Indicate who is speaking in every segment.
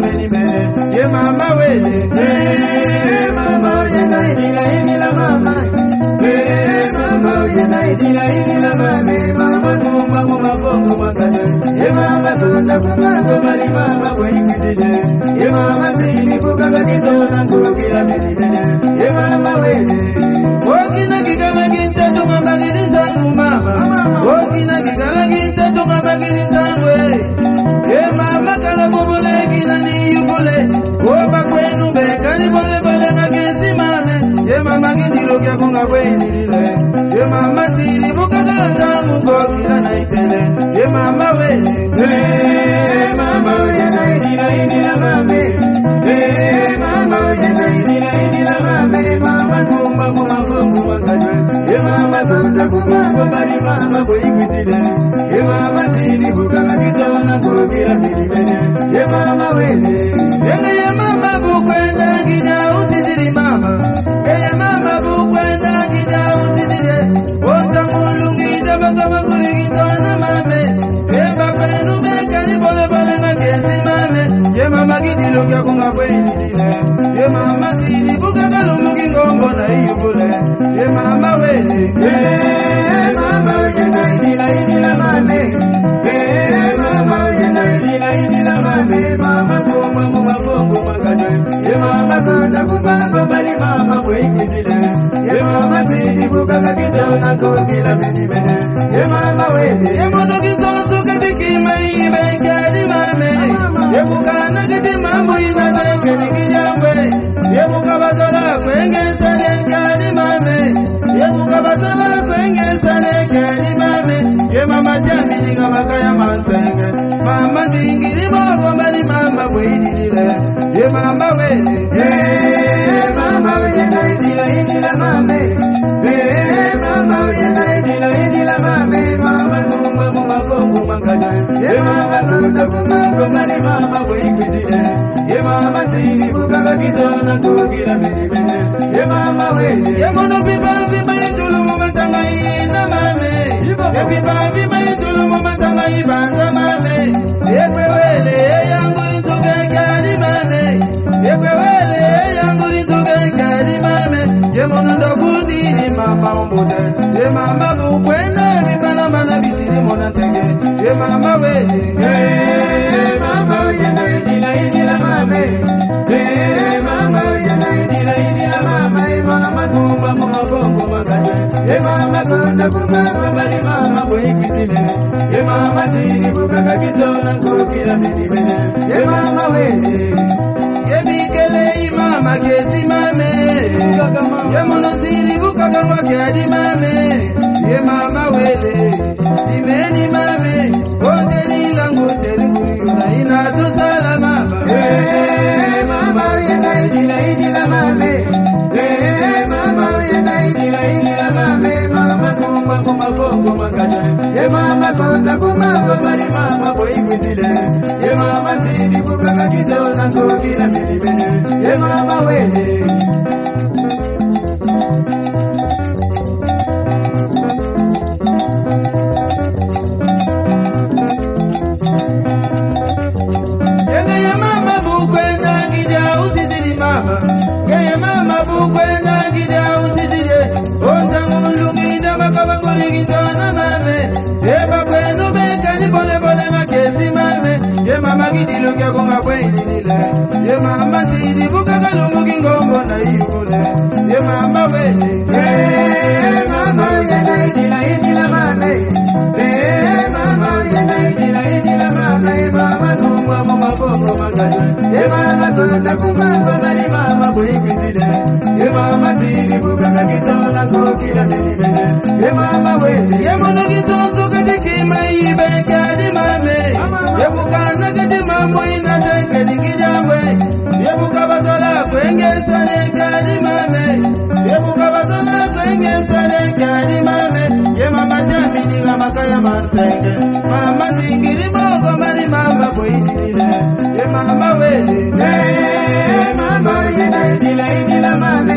Speaker 1: meni mene. Ye mama wele. Mama ye na idi la mama. Mama ye na idi la mama. Mama kumba kumba kumba kade. Ye mama sonda kumba kumba li mama boy kidile. Ye mama tini kukaga kitona kukira meni mene. Ye mama wele. Okina kikala kinta tunga bagini tangu mama. Okina kikala kinta tunga bagini tangu ye mama kala bobole kina ni yubole. Oba kwenu bekani bole bole magesi mame. Ye mama kidilo kya kunga kweni lile. Ye mama tili bukaka tangu kokila na itele. Ye mama wele. Mama ye na idi la mame. Mama ye na idi la mame. Mama kumba kumba kumba kade. Ye mama sonda kumba kumba li mama boy kidile. Ye mama tili bukaka kitona kukira meni mene. Ye mama wele. Ye mama bukwenda kija utizili mama. Ye mama bukwenda kija utizili. Onda mulungi tabaka kuri kitona mame. Ye baba nubeka ni pole pole na kesi mame. Ye mama kidilo kya kunga kweni lile. Ye mama tili bukaka lumuki ngombo na iyubule. Ye mama wele. Mama ye na idi la mame. Mama ye na idi la mame. Mama kumba kumba kumba kade. Ye mama sonda kumba kumba li mama boy kidile. Ye mama tili bukaka kitona kukira meni mene. Ye mama wele. Ye mono kitonto kadiki mai bekadi mame. Ye bukana kiti mambo ina zeke nikijambe. Ye bukabazola kwenge sane kadi mame. Ye bukabazola kwenge sane kadi mame. Ye mama jami niga makaya mansenge. Mama tingiri mogo mali mama bwidile. Ye mama wele. Mama ye na idi la mame. Mama ye na idi la mame. Mama kumba kumba kumba kade. Ye mama sonda kumba kumba li mama bwidile. Ye mama tini bukaka kitona kukira meni mene. Ye mama wele. Ye mono pipa pipa itulu mumatanga ina mame. Ye pipa pipa itulu mumatanga ibanza mame. Ye kwewele yangu nituke kadi mame. Ye kwewele yangu nituke kadi mame. Ye mono ndokundi ni mama umbude. Ye mama bukwenda mipana mana bisiri mona tege. Ye mama wele. Mama ye na idi la mame. Mama ye na idi la mame. Mama kumba kumba kumba kade. Ye mama sonda kumba kumba li mama boy kidile. Ye mama tili bukaka kitona kukira meni mene. Ye mama wele. Ye bikele mama kesi mame. Ye mono tili bukaka wakadi mame. Ye mama wele. Imeni mame. Hoteli langu teli kuyuna ina tusala mama. Mama ye na idi la mame. Mama ye na idi la mame. Mama kumba kumba kumba kade. Ye mama konda kumba kumba li mama boy kidile. Ye mama tili bukaka kitona kukira meni mene. Ye mama wele. Ye mama bukwenda kija utizili mama. Ye mama bukwenda kija utizili. Onda mulungi tabaka kuri kitona mame. Ye baba nubeka ni pole pole makesi mame. Ye mama kidilo kya kunga kweni lile. Ye mama tili bukaka lumuki ngombo na iyubule. Ye mama wele. Mama ye na idi la mame. Mama ye na idi la mame. Mama kumba kumba kumba kade. Ye mama sonda kumba kumba li mama boy kidile. Ye mama tili bukaka kitona kukira meni mene. Ye mama wele. Ye mono kitonto kadiki mai bekadi mame. Ye bukana kati mambo ina zeke nikijambe. Ye bukabazola kwenge sane kadi mame. Ye bukabazola kwenge sane kadi mame. Ye mama jami niga makaya mansenge. Mama tingiri mogo mali mama bwidile. Ye mama wele. Mama ye na idi la mame.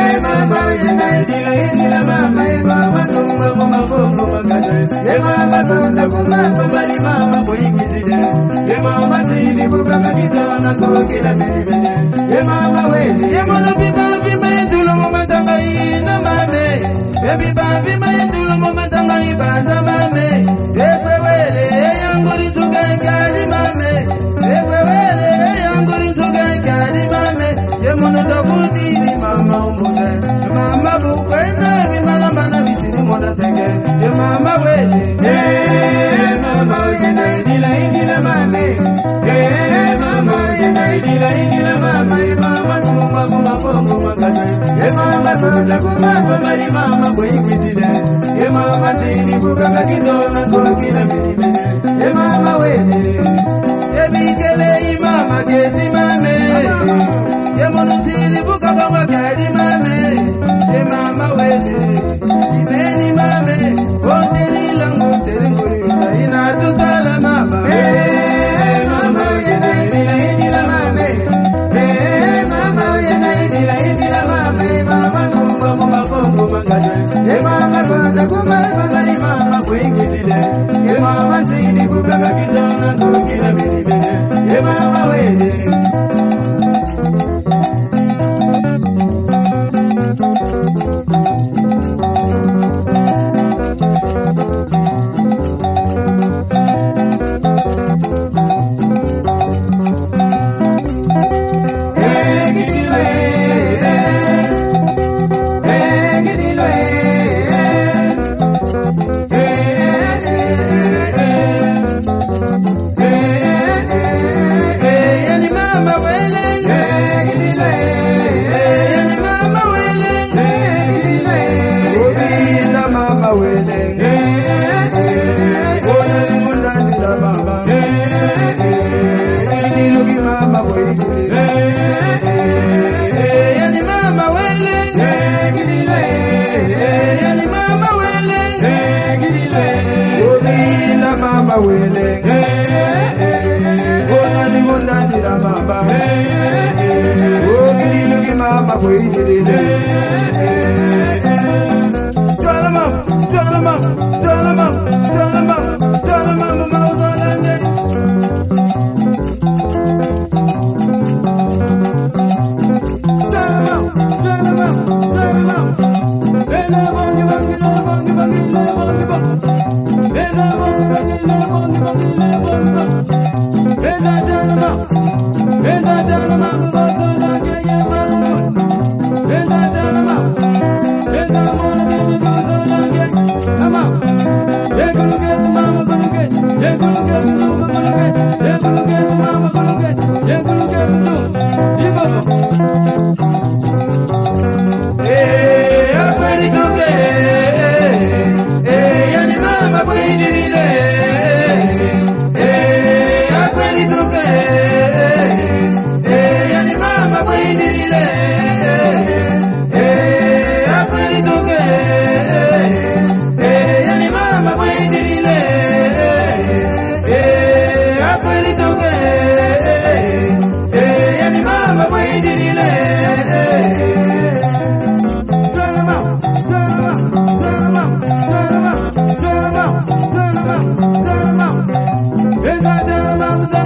Speaker 1: Mama ye na idi la mame. Mama kumba kumba kumba kade. Ye mama kama kitona kukila milibene. Ye mama wele. Ye mono pipa pipa yetulo mumatanga ina mame. Ye pipa pipa yetulo mumatanga ibanza mame. Ye wele yanguri tuka kali mame. Ye wele yanguri tuka kali mame. Ye mono takuti ni mama umuze. Mama bukwena mi mala mana bisini mona tenge. Ye mama wele. Ye mama yena idila idila mame. Ye mama yena idila idila mame. Mama kuma kuma kuma makase. Ye mama kuna kuma kuma ni mama kuingizile. Ye mama tini kukaka kitona kukila milibene. Ye mama wele. Ye bikele imama kesi mame. Ye monotili kukaka wakadi mame. Ye mama wele. Imeni mame. Oteli langu teli nguri ina tusala mama. Ye mama yena idila idila mame. Ye mama yena idila idila mame. Mama kuma kuma kuma makase. Ye mama kuna kuma kuma ni mama kuingizile. Ye mama tini kukaka kitona kukila milibene. Ye mama wele.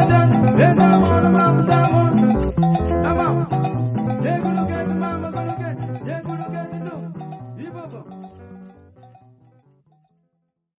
Speaker 2: Mama,